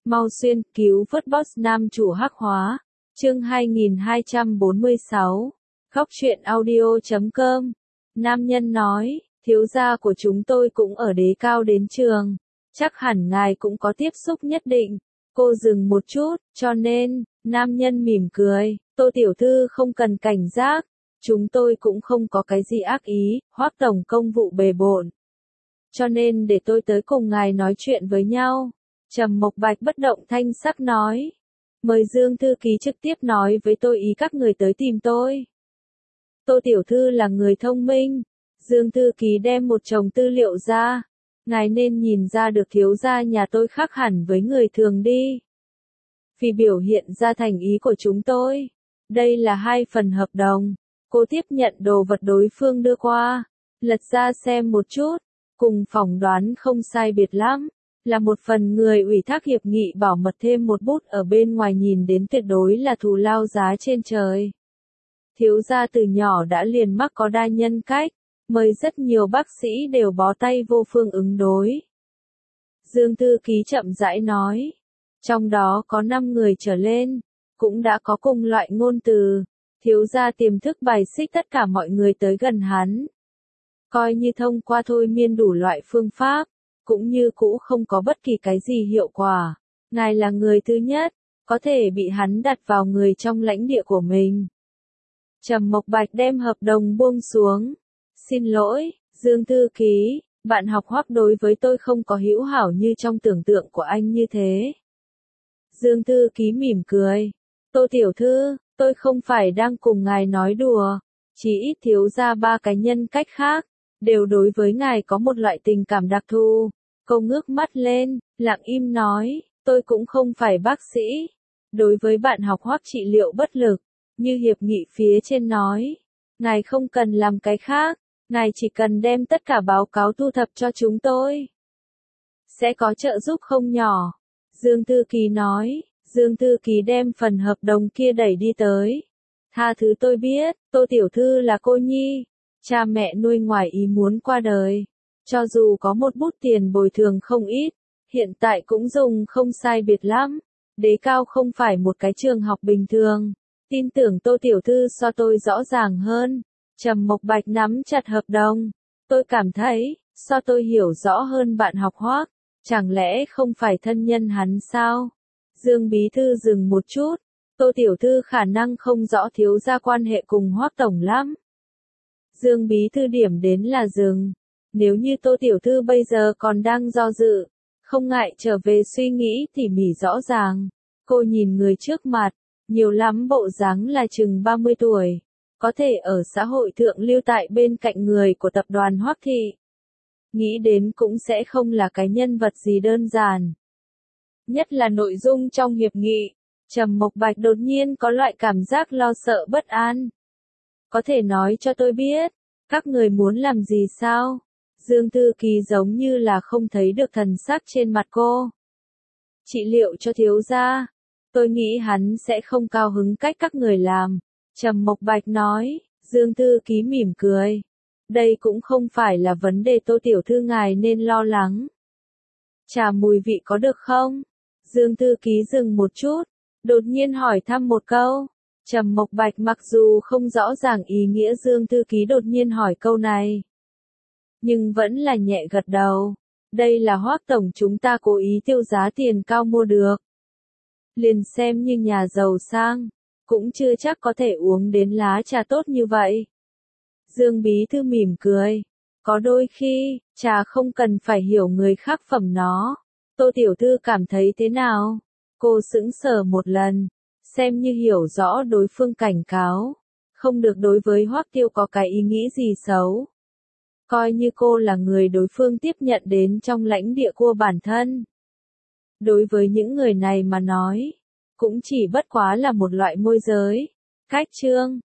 Mau xuyên, cứu vớt boss nam chủ hắc hóa. Chương 2246. Góc truyện audio.com. Nam nhân nói, thiếu gia của chúng tôi cũng ở đế cao đến trường. Chắc hẳn ngài cũng có tiếp xúc nhất định. Cô dừng một chút, cho nên, nam nhân mỉm cười, Tô tiểu thư không cần cảnh giác. Chúng tôi cũng không có cái gì ác ý, Hoắc tổng công vụ bề bộn. Cho nên để tôi tới cùng ngài nói chuyện với nhau. Trầm Mộc Bạch bất động thanh sắc nói. Mời Dương thư ký trực tiếp nói với tôi ý các người tới tìm tôi. Tô tiểu thư là người thông minh. Dương thư ký đem một chồng tư liệu ra. Ngài nên nhìn ra được thiếu gia nhà tôi khác hẳn với người thường đi. Vì biểu hiện ra thành ý của chúng tôi. Đây là 2 phần hợp đồng. Cô tiếp nhận đồ vật đối phương đưa qua. Lật ra xem một chút. Cùng phỏng đoán không sai biệt lắm. Là một phần người ủy thác hiệp nghị bảo mật thêm một bút ở bên ngoài nhìn đến tuyệt đối là thù lao giá trên trời. Thiếu gia từ nhỏ đã liền mắc có đa nhân cách, mời rất nhiều bác sĩ đều bó tay vô phương ứng đối. Dương thư ký chậm rãi nói, trong đó có 5 người trở lên, cũng đã có cùng loại ngôn từ, thiếu gia tiềm thức bài xích tất cả mọi người tới gần hắn. Coi như thông qua thôi miên đủ loại phương pháp, cũng như cũ không có bất kỳ cái gì hiệu quả. Ngài là người thứ nhất, có thể bị hắn đặt vào người trong lãnh địa của mình. Trầm Mộc Bạch đem hợp đồng buông xuống. Xin lỗi, Dương thư ký, bạn học Hoắc đối với tôi không có hữu hảo như trong tưởng tượng của anh như thế. Dương thư ký mỉm cười. Tô tiểu thư, tôi không phải đang cùng ngài nói đùa, chỉ ít thiếu ra 3 cái nhân cách khác, đều đối với ngài có một loại tình cảm đặc thù. Cô ngước mắt lên, lặng im nói, tôi cũng không phải bác sĩ. Đối với bạn học Hoắc trị liệu bất lực, như hiệp nghị phía trên nói, ngài không cần làm cái khác, ngài chỉ cần đem tất cả báo cáo thu thập cho chúng tôi. Sẽ có trợ giúp không nhỏ. Dương thư ký nói, Dương thư ký đem phần hợp đồng kia đẩy đi tới. Tha thứ tôi biết, Tô tiểu thư là cô nhi, cha mẹ nuôi ngoài ý muốn qua đời. Cho dù có một bút tiền bồi thường không ít, hiện tại cũng dùng không sai biệt lắm. Đế cao không phải một cái trường học bình thường. Tin tưởng Tô tiểu thư so tôi rõ ràng hơn. Trầm Mộc Bạch nắm chặt hợp đồng. Tôi cảm thấy, so tôi hiểu rõ hơn bạn học Hoắc, chẳng lẽ không phải thân nhân hắn sao? Dương bí thư dừng một chút. Tô tiểu thư khả năng không rõ thiếu gia quan hệ cùng Hoắc tổng lắm. Dương bí thư điểm đến là dừng. Nếu như Tô tiểu thư bây giờ còn đang do dự, không ngại trở về suy nghĩ tỉ mỉ rõ ràng. Cô nhìn người trước mặt, nhiều lắm bộ dáng là chừng 30 tuổi, có thể ở xã hội thượng lưu tại bên cạnh người của tập đoàn Hoắc thị. Nghĩ đến cũng sẽ không là cái nhân vật gì đơn giản. Nhất là nội dung trong hiệp nghị, Trầm Mộc Bạch đột nhiên có loại cảm giác lo sợ bất an. Có thể nói cho tôi biết, các người muốn làm gì sao? Dương thư ký giống như là không thấy được thần sắc trên mặt cô. Trị liệu cho thiếu gia. Tôi nghĩ hắn sẽ không cao hứng cách các người làm. Trầm Mộc Bạch nói. Dương thư ký mỉm cười. Đây cũng không phải là vấn đề Tô tiểu thư ngài nên lo lắng. Trà mùi vị có được không? Dương thư ký dừng một chút, đột nhiên hỏi thăm một câu. Trầm Mộc Bạch mặc dù không rõ ràng ý nghĩa Dương thư ký đột nhiên hỏi câu này, nhưng vẫn là nhẹ gật đầu. Đây là Hoắc tổng chúng ta cố ý tiêu giá tiền cao mua được. Liền xem như nhà giàu sang, cũng chưa chắc có thể uống đến lá trà tốt như vậy. Dương bí thư mỉm cười. Có đôi khi, trà không cần phải hiểu người khác phẩm nó. Tô tiểu thư cảm thấy thế nào? Cô sững sờ một lần, xem như hiểu rõ đối phương cảnh cáo. Không được đối với Hoắc Tiêu có cái ý nghĩ gì xấu. Coi như cô là người đối phương tiếp nhận đến trong lãnh địa của bản thân. Đối với những người này mà nói, cũng chỉ bất quá là một loại môi giới. Cách chương